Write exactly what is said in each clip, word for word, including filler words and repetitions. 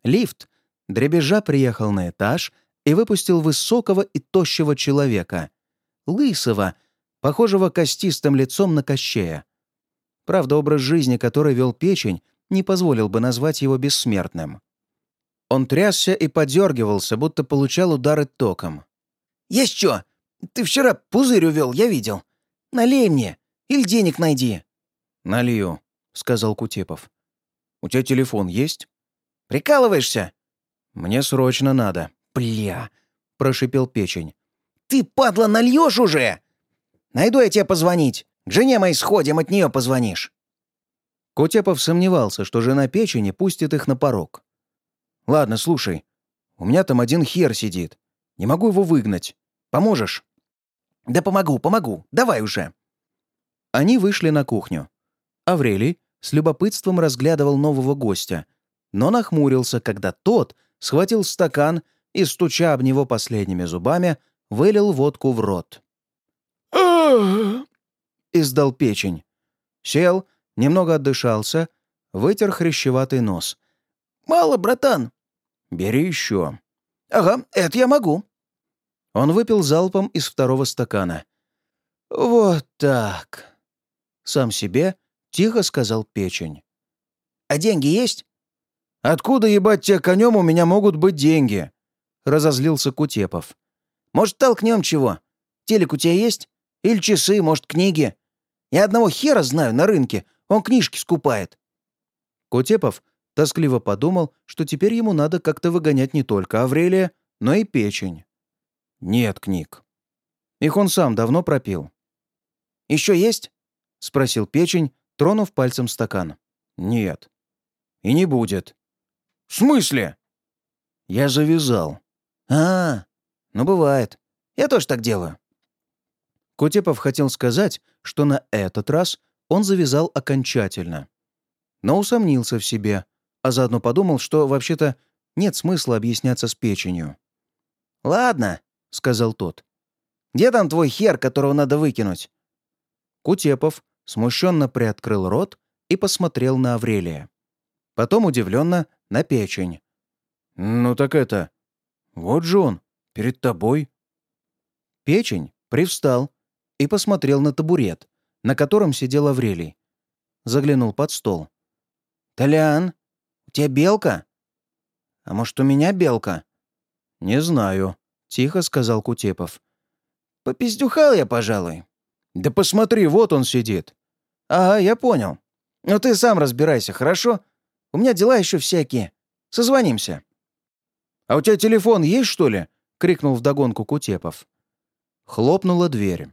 Лифт, дребезжа, приехал на этаж и выпустил высокого и тощего человека, лысого, похожего костистым лицом на Кощея. Правда, образ жизни, который вел Печень, не позволил бы назвать его бессмертным. Он трясся и подергивался, будто получал удары током. «Есть чё? Ты вчера пузырь увел, я видел. Налей мне, или денег найди». «Налью», — сказал Кутепов. «У тебя телефон есть?» «Прикалываешься?» «Мне срочно надо». «Бля!» — прошипел Печень. «Ты, падла, нальешь уже? Найду я тебе позвонить. К жене моей сходим, от нее позвонишь». Кутепов сомневался, что жена Печени пустит их на порог. «Ладно, слушай, у меня там один хер сидит. Не могу его выгнать. Поможешь?» «Да помогу, помогу. Давай уже». Они вышли на кухню. Аврелий с любопытством разглядывал нового гостя, но нахмурился, когда тот схватил стакан и, стуча об него последними зубами, вылил водку в рот. Издал Печень. Сел, немного отдышался, вытер хрящеватый нос. «Мало, братан». «Бери еще». «Ага, это я могу». Он выпил залпом из второго стакана. «Вот так», — сам себе тихо сказал Печень. «А деньги есть?» «Откуда, ебать, тебе конем у меня могут быть деньги?» — разозлился Кутепов. «Может, толкнем чего? Телек у тебя есть? Или часы, может, книги? Я одного хера знаю на рынке, он книжки скупает». Кутепов тоскливо подумал, что теперь ему надо как-то выгонять не только Аврелия, но и Печень. Нет книг. Их он сам давно пропил. «Еще есть?» — спросил Печень, тронув пальцем стакан. «Нет. И не будет». «В смысле?» «Я завязал». «А, ну бывает. Я тоже так делаю». Кутепов хотел сказать, что на этот раз он завязал окончательно. Но усомнился в себе, а заодно подумал, что вообще-то нет смысла объясняться с Печенью. «Ладно», — сказал тот. «Где там твой хер, которого надо выкинуть?» Кутепов смущенно приоткрыл рот и посмотрел на Аврелия. Потом удивленно на Печень. «Ну так это... Вот же он, перед тобой». Печень привстал и посмотрел на табурет, на котором сидел Аврелий. Заглянул под стол. «Толян, у тебя белка? А может, у меня белка?» «Не знаю», — тихо сказал Кутепов. «Попиздюхал я, пожалуй». «Да посмотри, вот он сидит». «Ага, я понял. Но ты сам разбирайся, хорошо? У меня дела еще всякие. Созвонимся». «А у тебя телефон есть, что ли?» — крикнул вдогонку Кутепов. Хлопнула дверь.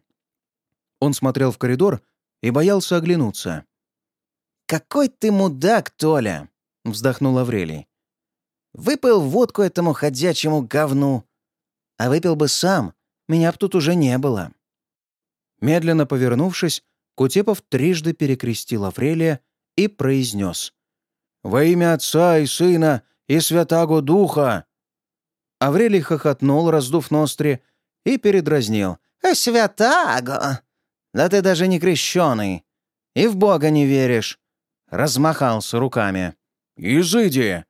Он смотрел в коридор и боялся оглянуться. «Какой ты мудак, Толя!» — вздохнул Аврелий. «Выпил водку этому ходячему говну. А выпил бы сам, меня б тут уже не было». Медленно повернувшись, Кутепов трижды перекрестил Аврелия и произнес: «Во имя Отца и Сына и Святаго Духа!» Аврелий хохотнул, раздув ноздри, и передразнил: «А святаго! Да ты даже не крещеный. И в Бога не веришь!» Размахался руками. «Изыди!»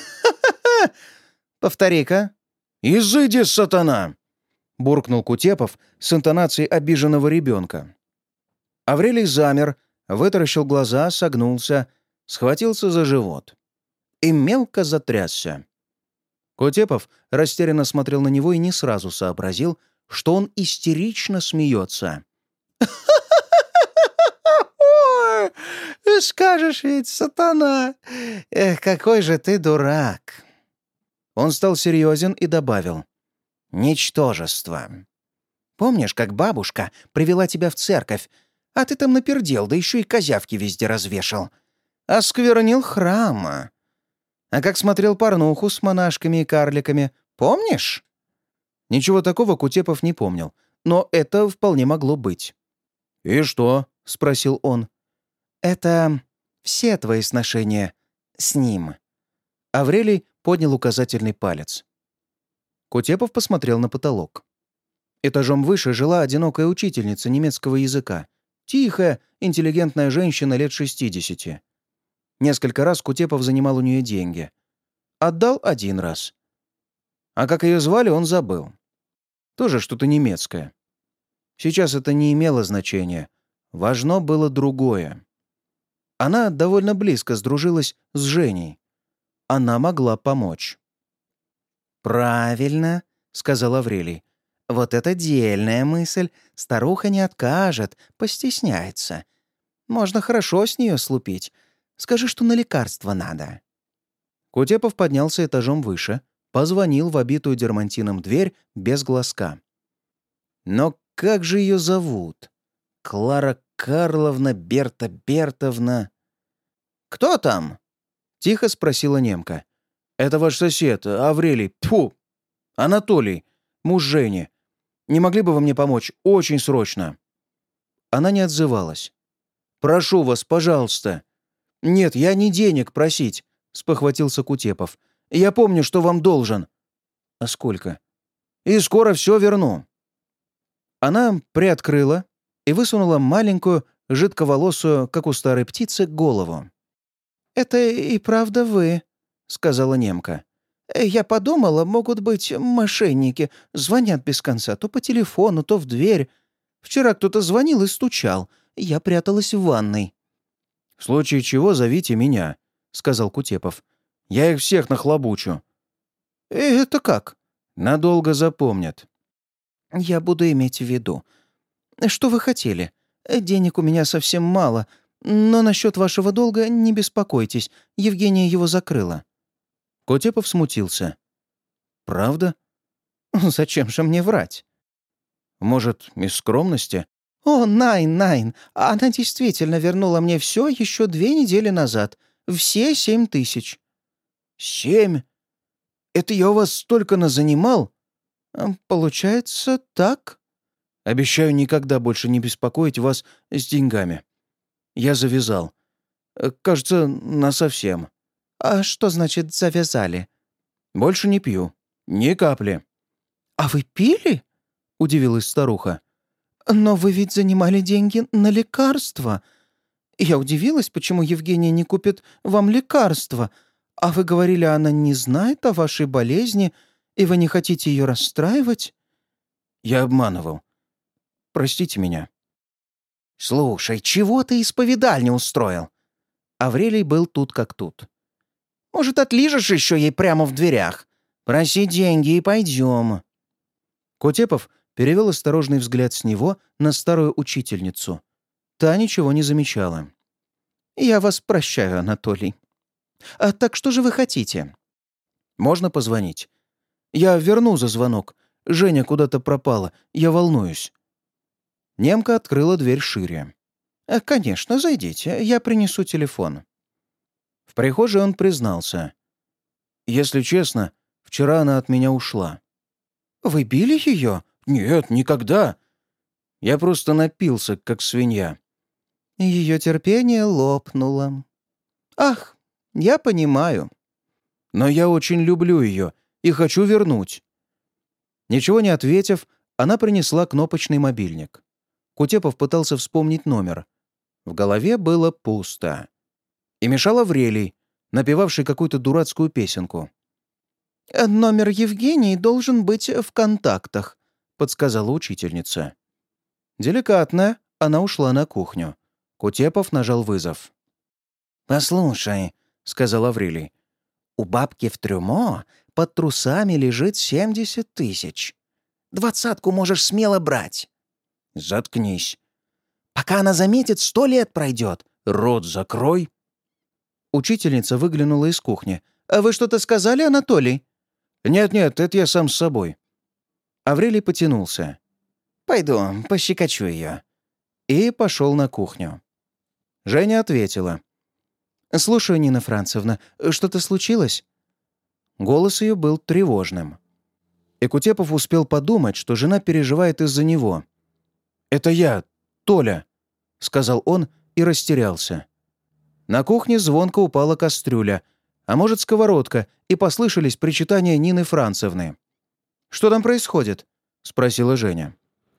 «Повтори-ка». «Изыди, сатана!» — буркнул Кутепов с интонацией обиженного ребенка. Аврелий замер, вытаращил глаза, согнулся, схватился за живот и мелко затрясся. Кутепов растерянно смотрел на него и не сразу сообразил, что он истерично смеется. «Ой, скажешь ведь, сатана! Эх, какой же ты дурак!» Он стал серьезен и добавил: «Ничтожество. Помнишь, как бабушка привела тебя в церковь, а ты там напердел, да еще и козявки везде развешал? Осквернил храм. А как смотрел порнуху с монашками и карликами, помнишь?» Ничего такого Кутепов не помнил, но это вполне могло быть. «И что?» — спросил он. «Это все твои сношения с ним». Аврелий поднял указательный палец. Кутепов посмотрел на потолок. Этажом выше жила одинокая учительница немецкого языка. Тихая, интеллигентная женщина лет шестидесяти. Несколько раз Кутепов занимал у нее деньги. Отдал один раз. А как ее звали, он забыл. Тоже что-то немецкое. Сейчас это не имело значения. Важно было другое. Она довольно близко сдружилась с Женей. Она могла помочь. «Правильно», — сказал Аврелий. «Вот это дельная мысль. Старуха не откажет, постесняется. Можно хорошо с нее слупить. Скажи, что на лекарство надо». Кутепов поднялся этажом выше, позвонил в обитую дермантином дверь без глазка. Но как же ее зовут? Клара Карловна, Берта Бертовна. «Кто там?» — тихо спросила немка. «Это ваш сосед, Аврелий. Тьфу! Анатолий, муж Жени. Не могли бы вы мне помочь? Очень срочно». Она не отзывалась. «Прошу вас, пожалуйста». «Нет, я не денег просить», — спохватился Кутепов. «Я помню, что вам должен». «А сколько?» «И скоро все верну». Она приоткрыла и высунула маленькую, жидковолосую, как у старой птицы, голову. «Это и правда вы», — сказала немка. «Я подумала, могут быть мошенники. Звонят без конца, то по телефону, то в дверь. Вчера кто-то звонил и стучал. Я пряталась в ванной». «В случае чего зовите меня», — сказал Кутепов. «Я их всех нахлобучу». «Это как?» «Надолго запомнят». «Я буду иметь в виду. Что вы хотели? Денег у меня совсем мало, но насчет вашего долга не беспокойтесь. Евгения его закрыла». Кутепов смутился. «Правда? «Зачем же мне врать?» Может, из скромности?» «О, Найн, Найн, она действительно вернула мне все еще две недели назад. Все семь тысяч». «Семь? Это я у вас столько назанимал?» «Получается, так?» «Обещаю никогда больше не беспокоить вас с деньгами. Я завязал. Кажется, насовсем». «А что значит «завязали»?» «Больше не пью. Ни капли». «А вы пили?» — удивилась старуха. «Но вы ведь занимали деньги на лекарства. Я удивилась, почему Евгения не купит вам лекарства. А вы говорили, она не знает о вашей болезни, и вы не хотите ее расстраивать?» «Я обманывал. Простите меня». «Слушай, чего ты исповедальню устроил?» Аврелий был тут как тут. «Может, отлижешь еще ей прямо в дверях? Проси деньги и пойдем». Кутепов перевел осторожный взгляд с него на старую учительницу. Та ничего не замечала. «Я вас прощаю, Анатолий. А так что же вы хотите?» «Можно позвонить? Я верну за звонок. Женя куда-то пропала. Я волнуюсь». Немка открыла дверь шире. «Конечно, зайдите. Я принесу телефон». В прихожей он признался. «Если честно, вчера она от меня ушла». «Вы били ее?» «Нет, никогда. Я просто напился, как свинья». Ее терпение лопнуло. «Ах, я понимаю». «Но я очень люблю ее и хочу вернуть». Ничего не ответив, она принесла кнопочный мобильник. Кутепов пытался вспомнить номер. В голове было пусто. И мешал Аврелий, напевавший какую-то дурацкую песенку. «Номер Евгении должен быть в контактах», — подсказала учительница. Деликатно она ушла на кухню. Кутепов нажал вызов. «Послушай», — сказал Аврелий, — «у бабки в трюмо под трусами лежит семьдесят тысяч. Двадцатку можешь смело брать». «Заткнись». «Пока она заметит, сто лет пройдет». «Рот закрой». Учительница выглянула из кухни. «А вы что-то сказали, Анатолий?» «Нет-нет, это я сам с собой». Аврелий потянулся. «Пойду, пощекочу ее». И пошел на кухню. Женя ответила. «Слушаю, Нина Францевна, что-то случилось?» Голос ее был тревожным. И Кутепов успел подумать, что жена переживает из-за него. «Это я, Толя», — сказал он и растерялся. На кухне звонко упала кастрюля, а может, сковородка, и послышались причитания Нины Францевны. «Что там происходит?» — спросила Женя.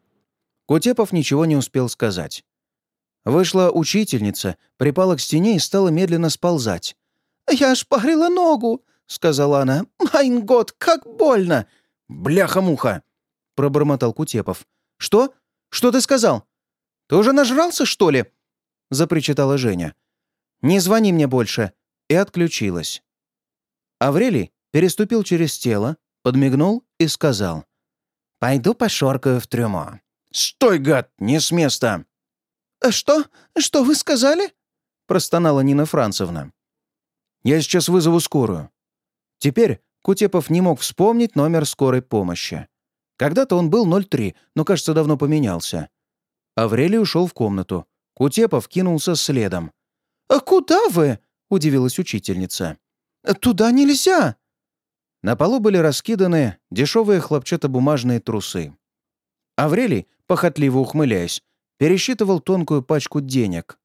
Кутепов ничего не успел сказать. Вышла учительница, припала к стене и стала медленно сползать. «Я ошпарила ногу!» сказала она. «Майн год, как больно!» «Бляха-муха!» — пробормотал Кутепов. «Что? Что ты сказал? Ты уже нажрался, что ли?» — запричитала Женя. «Не звони мне больше!» и отключилась. Аврелий переступил через тело, подмигнул и сказал. «Пойду пошоркаю в трюмо». «Стой, гад! Не с места!» «Что? Что вы сказали?» — простонала Нина Францевна. «Я сейчас вызову скорую». Теперь Кутепов не мог вспомнить номер скорой помощи. Когда-то он был ноль три, но, кажется, давно поменялся. Аврелий ушел в комнату. Кутепов кинулся следом. «А куда вы?» — удивилась учительница. «Туда нельзя!» На полу были раскиданы дешевые хлопчатобумажные трусы. Аврелий, похотливо ухмыляясь, пересчитывал тонкую пачку денег.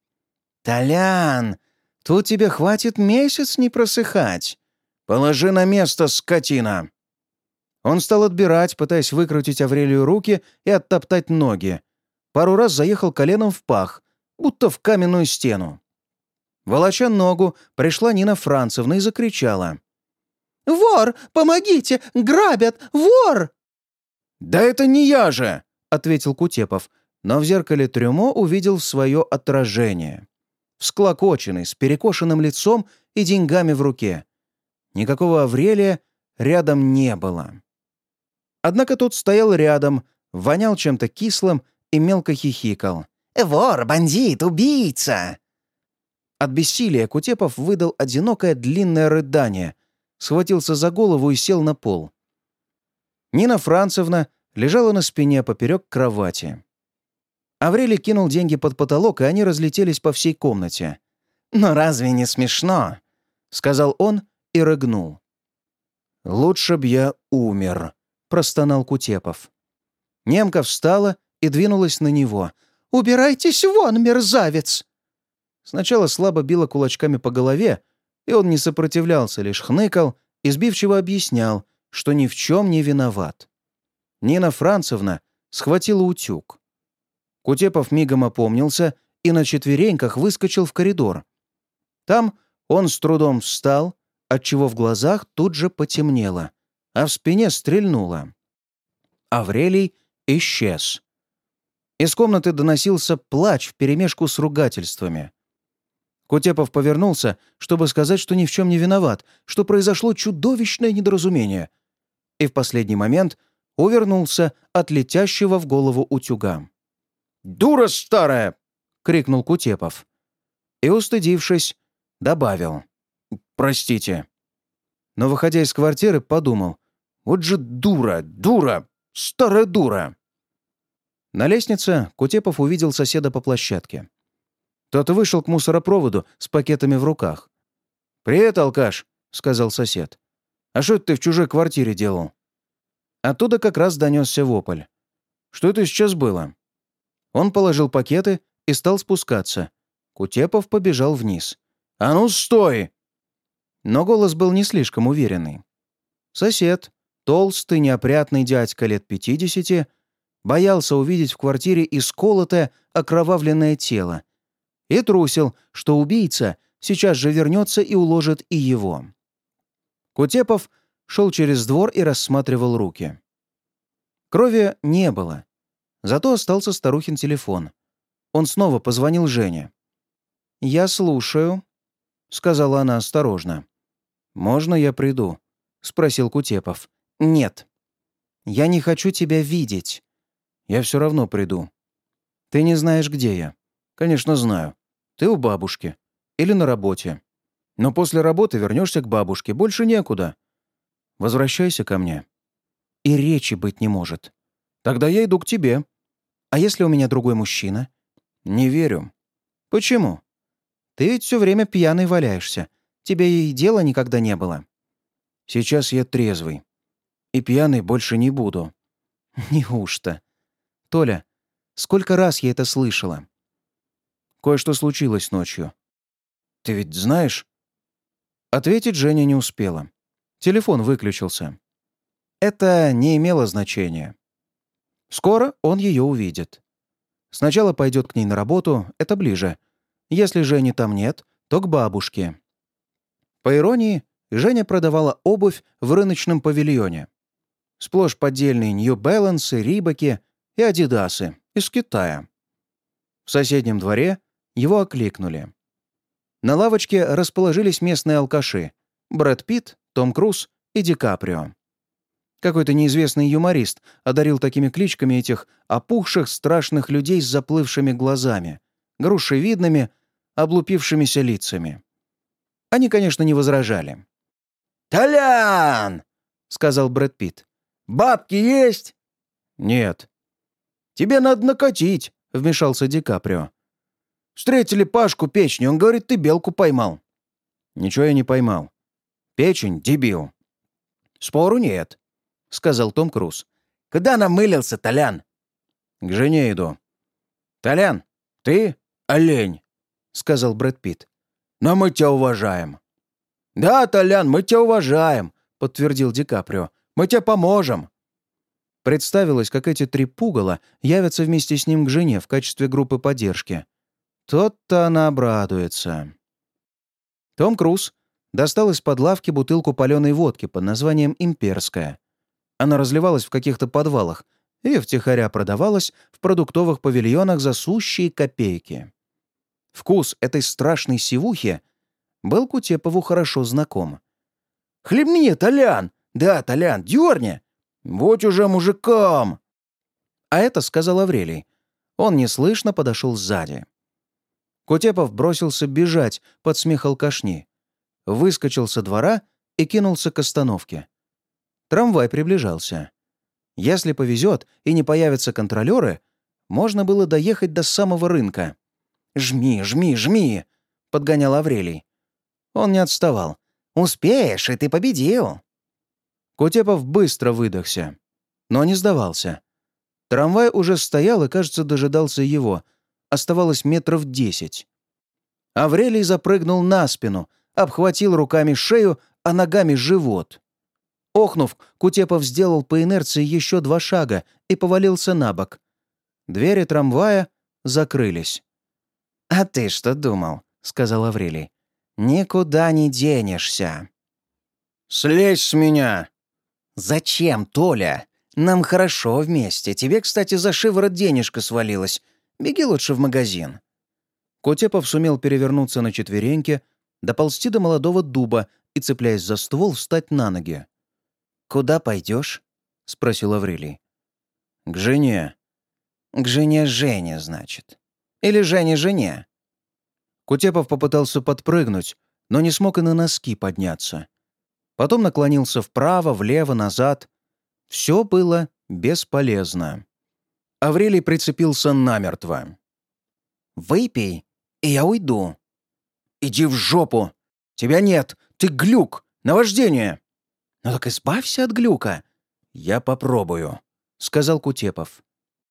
«Толян, тут тебе хватит месяц не просыхать. Положи на место, скотина!» Он стал отбирать, пытаясь выкрутить Аврелию руки и оттоптать ноги. Пару раз заехал коленом в пах, будто в каменную стену. Волоча ногу, пришла Нина Францевна и закричала. «Вор! Помогите! Грабят! Вор!» «Да это не я же!» — ответил Кутепов, но в зеркале трюмо увидел свое отражение. Всклокоченный, с перекошенным лицом и деньгами в руке. Никакого Аврелия рядом не было. Однако тот стоял рядом, вонял чем-то кислым и мелко хихикал. «Вор, бандит, убийца!» От бессилия Кутепов выдал одинокое длинное рыдание, схватился за голову и сел на пол. Нина Францевна лежала на спине поперек кровати. Аврелий кинул деньги под потолок, и они разлетелись по всей комнате. «Но разве не смешно?» — сказал он и рыгнул. «Лучше б я умер», — простонал Кутепов. Немка встала и двинулась на него. «Убирайтесь вон, мерзавец!» Сначала слабо била кулачками по голове, и он не сопротивлялся, лишь хныкал и сбивчиво объяснял, что ни в чем не виноват. Нина Францевна схватила утюг. Кутепов мигом опомнился и на четвереньках выскочил в коридор. Там он с трудом встал, отчего в глазах тут же потемнело, а в спине стрельнуло. Аврелий исчез. Из комнаты доносился плач вперемешку с ругательствами. Кутепов повернулся, чтобы сказать, что ни в чем не виноват, что произошло чудовищное недоразумение, и в последний момент увернулся от летящего в голову утюга. «Дура старая!» — крикнул Кутепов. И, устыдившись, добавил. «Простите». Но, выходя из квартиры, подумал. «Вот же дура, дура, старая дура!» На лестнице Кутепов увидел соседа по площадке. Тот вышел к мусоропроводу с пакетами в руках. «Привет, алкаш», — сказал сосед. «А что это ты в чужой квартире делал?» Оттуда как раз донесся вопль. «Что это сейчас было?» Он положил пакеты и стал спускаться. Кутепов побежал вниз. «А ну, стой!» Но голос был не слишком уверенный. Сосед, толстый, неопрятный дядька лет пятидесяти, боялся увидеть в квартире исколотое, окровавленное тело и трусил, что убийца сейчас же вернется и уложит и его. Кутепов шел через двор и рассматривал руки. Крови не было. Зато остался старухин телефон. Он снова позвонил Жене. «Я слушаю», — сказала она осторожно. «Можно я приду?» — спросил Кутепов. «Нет. Я не хочу тебя видеть. Я все равно приду. Ты не знаешь, где я. Конечно, знаю. Ты у бабушки. Или на работе. Но после работы вернешься к бабушке. Больше некуда. Возвращайся ко мне. И речи быть не может. Тогда я иду к тебе. А если у меня другой мужчина? Не верю. Почему? Ты ведь все время пьяный валяешься. Тебе и дела никогда не было. Сейчас я трезвый. И пьяный больше не буду. Неужто? Толя, сколько раз я это слышала? Кое-что случилось ночью. Ты ведь знаешь? Ответить Женя не успела. Телефон выключился. Это не имело значения. Скоро он ее увидит. Сначала пойдет к ней на работу, это ближе. Если Жени там нет, то к бабушке. По иронии, Женя продавала обувь в рыночном павильоне. Сплошь поддельные Нью Бэлансы, Рибаки и Адидасы из Китая. В соседнем дворе его окликнули. На лавочке расположились местные алкаши — Брэд Питт, Том Круз и Ди Каприо. Какой-то неизвестный юморист одарил такими кличками этих опухших страшных людей с заплывшими глазами, грушевидными, облупившимися лицами. Они, конечно, не возражали. «Толян!» — сказал Брэд Питт. «Бабки есть?» «Нет». «Тебе надо накатить», — вмешался Ди Каприо. «Встретили Пашку печень, он говорит, ты белку поймал». «Ничего я не поймал. Печень — дебил». «Спору нет», — сказал Том Круз. «Куда намылился, Толян?» «К жене иду». «Толян, ты олень», — сказал Брэд Питт. «Но мы тебя уважаем». «Да, Толян, мы тебя уважаем», — подтвердил Ди Каприо. «Мы тебе поможем». Представилось, как эти три пугала явятся вместе с ним к жене в качестве группы поддержки. Тот-то она обрадуется. Том Круз достал из-под лавки бутылку паленой водки под названием «Имперская». Она разливалась в каких-то подвалах и втихаря продавалась в продуктовых павильонах за сущие копейки. Вкус этой страшной сивухи был Кутепову хорошо знаком. «Хлебни, Толян! Да, Толян, дерни! Будь уже мужиком!» А это сказал Аврелий. Он неслышно подошел сзади. Кутепов бросился бежать под смех алкашни, выскочил со двора и кинулся к остановке. Трамвай приближался. Если повезет и не появятся контролеры, можно было доехать до самого рынка. «Жми, жми, жми!» — подгонял Аврелий. Он не отставал. «Успеешь, и ты победил!» Кутепов быстро выдохся, но не сдавался. Трамвай уже стоял и, кажется, дожидался его. Оставалось метров десять. Аврелий запрыгнул на спину, обхватил руками шею, а ногами живот. Охнув, Кутепов сделал по инерции еще два шага и повалился на бок. Двери трамвая закрылись. «А ты что думал?» — сказал Аврелий. «Никуда не денешься». «Слезь с меня!» «Зачем, Толя? Нам хорошо вместе. Тебе, кстати, за шиворот денежка свалилась. Беги лучше в магазин». Кутепов сумел перевернуться на четвереньки, доползти до молодого дуба и, цепляясь за ствол, встать на ноги. «Куда пойдешь?» — спросил Аврелий. «К жене». «К жене Жене, значит. Или Жене-жене?» Кутепов попытался подпрыгнуть, но не смог и на носки подняться. Потом наклонился вправо, влево, назад. Все было бесполезно. Аврелий прицепился намертво. «Выпей, и я уйду». «Иди в жопу! Тебя нет! Ты глюк! Наваждение!» «Ну так избавься от глюка!» «Я попробую», — сказал Кутепов.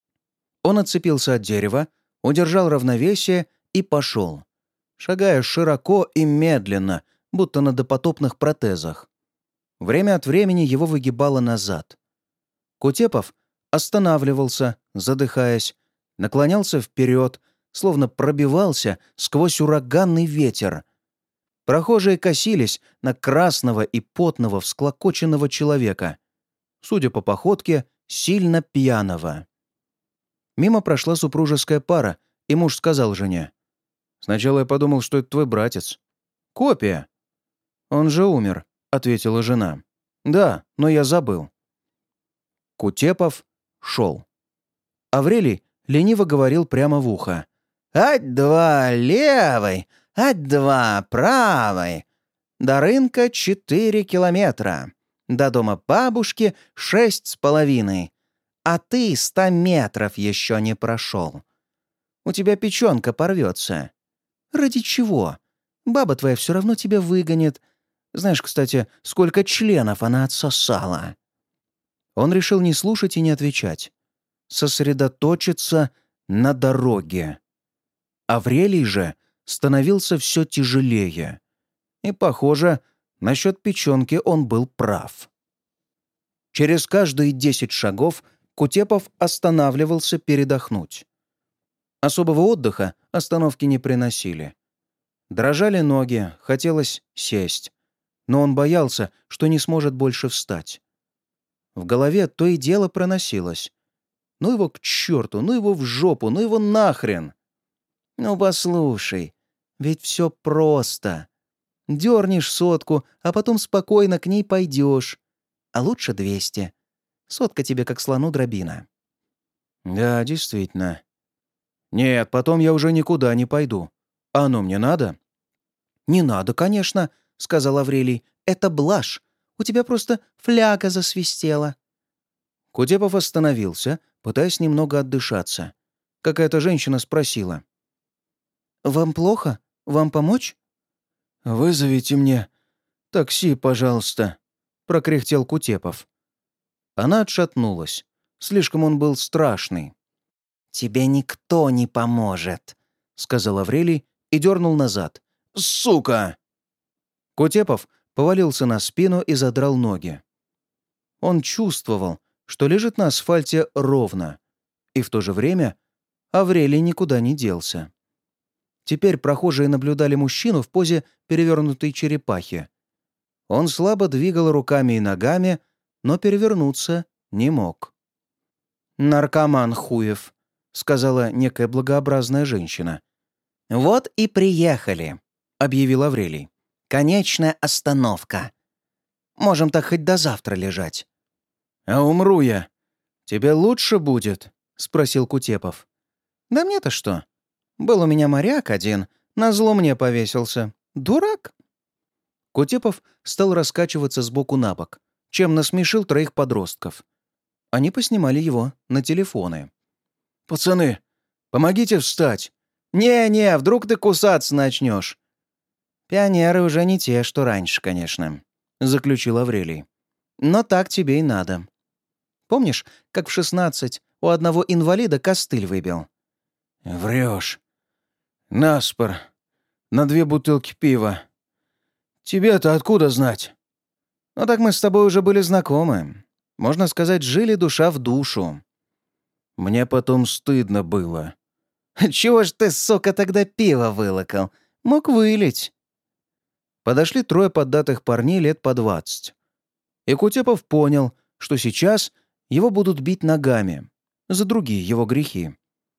Он отцепился от дерева, удержал равновесие и пошел, шагая широко и медленно, будто на допотопных протезах. Время от времени его выгибало назад. Кутепов останавливался, задыхаясь, наклонялся вперед, словно пробивался сквозь ураганный ветер. Прохожие косились на красного и потного всклокоченного человека, судя по походке, сильно пьяного. Мимо прошла супружеская пара, и муж сказал жене: «Сначала я подумал, что это твой братец». «Копия». «Он же умер», — ответила жена. «Да, но я забыл». Кутепов шел. Аврелий лениво говорил прямо в ухо: «Ать-два левой, ать-два правой. До рынка четыре километра. До дома бабушки шесть с половиной. А ты ста метров еще не прошел. У тебя печенка порвется. Ради чего? Баба твоя все равно тебя выгонит. Знаешь, кстати, сколько членов она отсосала». Он решил не слушать и не отвечать. Сосредоточиться на дороге. Аврелий же становился все тяжелее. И, похоже, насчет печенки он был прав. Через каждые десять шагов Кутепов останавливался передохнуть. Особого отдыха остановки не приносили. Дрожали ноги, хотелось сесть. но он боялся, что не сможет больше встать. В голове то и дело проносилось. Ну его к черту, ну его в жопу, ну его нахрен. Ну послушай, ведь все просто. Дернешь сотку, а потом спокойно к ней пойдешь. А лучше двести. Сотка тебе как слону дробина. Да, действительно. Нет, потом я уже никуда не пойду. А оно мне надо? Не надо, конечно, сказал Аврелий. Это блажь. У тебя просто фляга засвистела. Кутепов остановился, пытаясь немного отдышаться. Какая-то женщина спросила. «Вам плохо? Вам помочь?» «Вызовите мне такси, пожалуйста», — прокряхтел Кутепов. Она отшатнулась. Слишком он был страшный. «Тебе никто не поможет», — сказал Аврелий и дернул назад. «Сука!» Кутепов повалился на спину и задрал ноги. Он чувствовал, что лежит на асфальте ровно, и в то же время Аврелий никуда не делся. Теперь прохожие наблюдали мужчину в позе перевернутой черепахи. Он слабо двигал руками и ногами, но перевернуться не мог. «Наркоман хуев», — сказала некая благообразная женщина. «Вот и приехали», — объявил Аврелий. «Конечная остановка. Можем так хоть до завтра лежать». «А умру я. Тебе лучше будет?» — спросил Кутепов. «Да мне-то что? Был у меня моряк один, назло мне повесился. Дурак!» Кутепов стал раскачиваться сбоку на бок, чем насмешил троих подростков. Они поснимали его на телефоны. «Пацаны, помогите встать!» «Не-не, вдруг ты кусаться начнешь!» «Пионеры уже не те, что раньше, конечно», — заключил Аврелий. «Но так тебе и надо. Помнишь, как в шестнадцать у одного инвалида костыль выбил?» «Врешь. Наспор. На две бутылки пива. Тебе-то откуда знать?» «Ну так мы с тобой уже были знакомы. Можно сказать, жили душа в душу». «Мне потом стыдно было». «Чего ж ты, сука, тогда пиво вылокал? Мог вылить». Подошли трое поддатых парней лет по двадцать. И Кутепов понял, что сейчас его будут бить ногами за другие его грехи.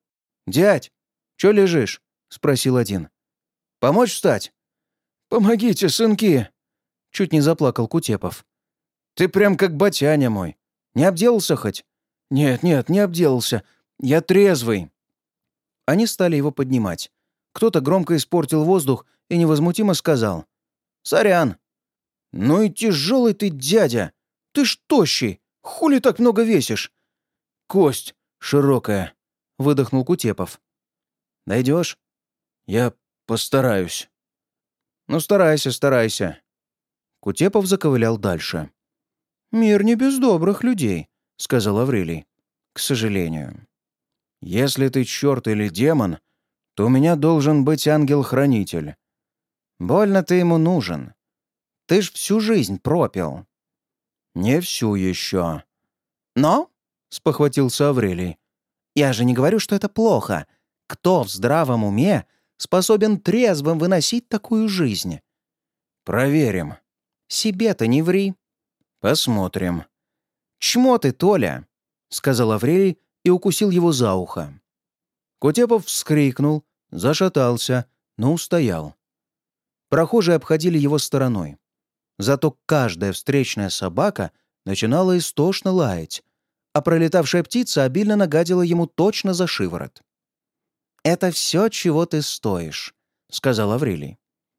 «Дядь, чё лежишь?» — спросил один. «Помочь встать?» «Помогите, сынки!» — чуть не заплакал Кутепов. «Ты прям как батяня мой. Не обделался хоть?» «Нет, нет, не обделался. Я трезвый». Они стали его поднимать. Кто-то громко испортил воздух и невозмутимо сказал. «Сорян». «Ну и тяжелый ты, дядя. Ты ж тощий. Хули так много весишь?» «Кость широкая», — выдохнул Кутепов. «Дойдешь?» «Я постараюсь». «Ну, старайся, старайся». Кутепов заковылял дальше. «Мир не без добрых людей», — сказал Аврелий. «К сожалению. Если ты черт или демон, то у меня должен быть ангел-хранитель. Больно ты ему нужен. Ты ж всю жизнь пропил». «Не всю еще». «Но?» — спохватился Аврелий. «Я же не говорю, что это плохо. Кто в здравом уме способен трезвым выносить такую жизнь?» «Проверим». «Себе-то не ври». «Посмотрим». «Чмо ты, Толя!» — сказал Аврелий и укусил его за ухо. Кутепов вскрикнул, зашатался, но устоял. Прохожие обходили его стороной. Зато каждая встречная собака начинала истошно лаять, а пролетавшая птица обильно нагадила ему точно за шиворот. «Это все, чего ты стоишь», — сказал Аврелий.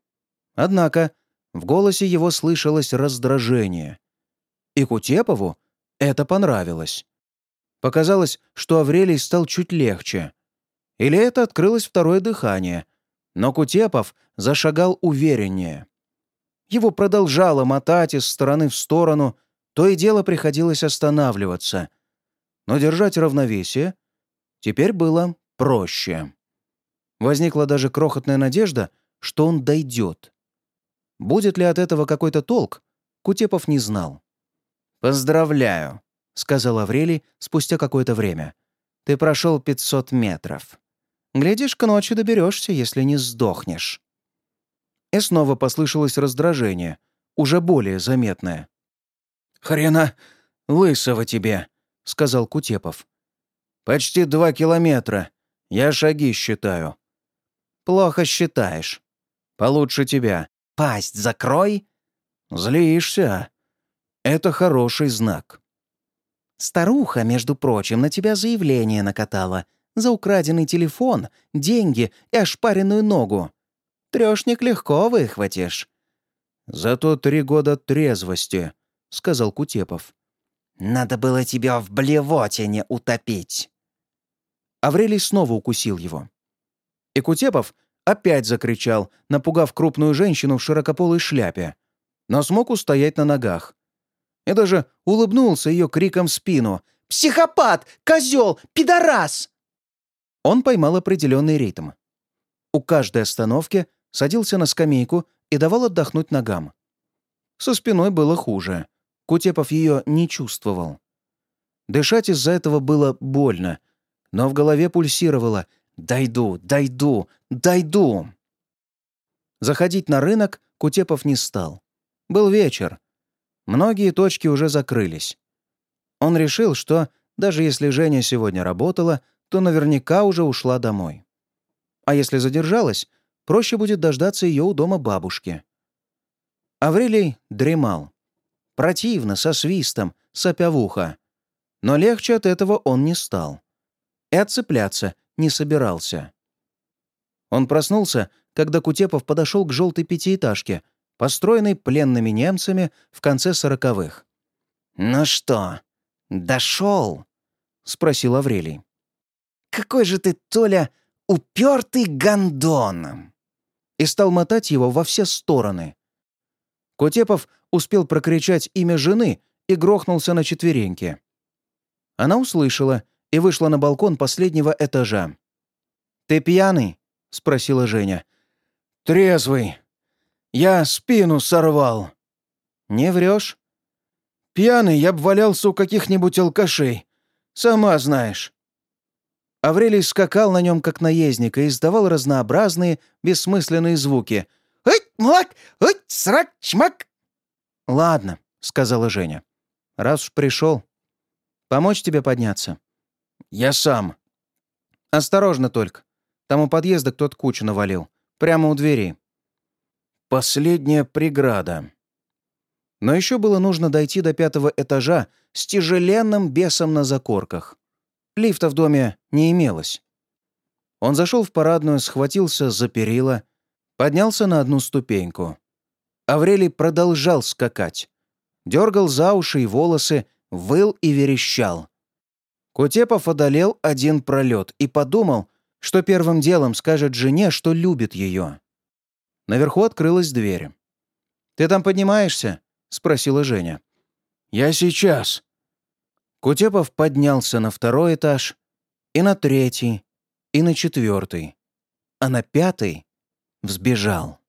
Однако в голосе его слышалось раздражение. И Кутепову это понравилось. Показалось, что Аврелий стал чуть легче. Или это открылось второе дыхание, но Кутепов зашагал увереннее. Его продолжало мотать из стороны в сторону, то и дело приходилось останавливаться. Но держать равновесие теперь было проще. Возникла даже крохотная надежда, что он дойдет. Будет ли от этого какой-то толк, Кутепов не знал. «Поздравляю», — сказал Аврелий спустя какое-то время. «Ты прошел пятьсот метров. Глядишь, к ночи доберешься, если не сдохнешь». И снова послышалось раздражение, уже более заметное. «Хрена лысого тебе», — сказал Кутепов. «Почти два километра. Я шаги считаю». «Плохо считаешь. Получше тебя. Пасть закрой». «Злишься. Это хороший знак». «Старуха, между прочим, на тебя заявление накатала за украденный телефон, деньги и ошпаренную ногу. Трешник легко выхватишь». «Зато три года трезвости», — сказал Кутепов. «Надо было тебя в блевотине утопить». Аврелий снова укусил его. И Кутепов опять закричал, напугав крупную женщину в широкополой шляпе, но смог устоять на ногах. И даже улыбнулся ее криком в спину. «Психопат! Козел! Пидорас!» Он поймал определенный ритм. У каждой остановки садился на скамейку и давал отдохнуть ногам. Со спиной было хуже. Кутепов ее не чувствовал. Дышать из-за этого было больно, но в голове пульсировало «Дойду, дойду, дойду!». Заходить на рынок Кутепов не стал. Был вечер. Многие точки уже закрылись. Он решил, что даже если Женя сегодня работала, то наверняка уже ушла домой. А если задержалась, проще будет дождаться ее у дома бабушки. Аврелий дремал. Противно, со свистом, сопя в ухо. Но легче от этого он не стал. И отцепляться не собирался. Он проснулся, когда Кутепов подошел к желтой пятиэтажке, построенной пленными немцами в конце сороковых. «Ну что, дошел?» — спросил Аврелий. «Какой же ты, Толя, упертый гондон!» И стал мотать его во все стороны. Кутепов успел прокричать имя жены и грохнулся на четвереньки. Она услышала и вышла на балкон последнего этажа. «Ты пьяный?» — спросила Женя. «Трезвый. Я спину сорвал». «Не врешь?» «Пьяный я б валялся у каких-нибудь алкашей. Сама знаешь». Аврелий скакал на нем, как наездник, и издавал разнообразные, бессмысленные звуки. «Ыть, млак! Ыть, срач, чмак!» «Ладно», — сказала Женя. «Раз уж пришел, помочь тебе подняться?» «Я сам». «Осторожно только. Там у подъезда кто-то кучу навалил. Прямо у двери». Последняя преграда. Но еще было нужно дойти до пятого этажа с тяжеленным бесом на закорках. Лифта в доме не имелось. Он зашел в парадную, схватился за перила, поднялся на одну ступеньку. Аврелий продолжал скакать. Дергал за уши и волосы, выл и верещал. Кутепов одолел один пролет и подумал, что первым делом скажет жене, что любит ее. Наверху открылась дверь. «Ты там поднимаешься?» — спросила Женя. «Я сейчас». Кутепов поднялся на второй этаж, и на третий, и на четвертый, а на пятый взбежал.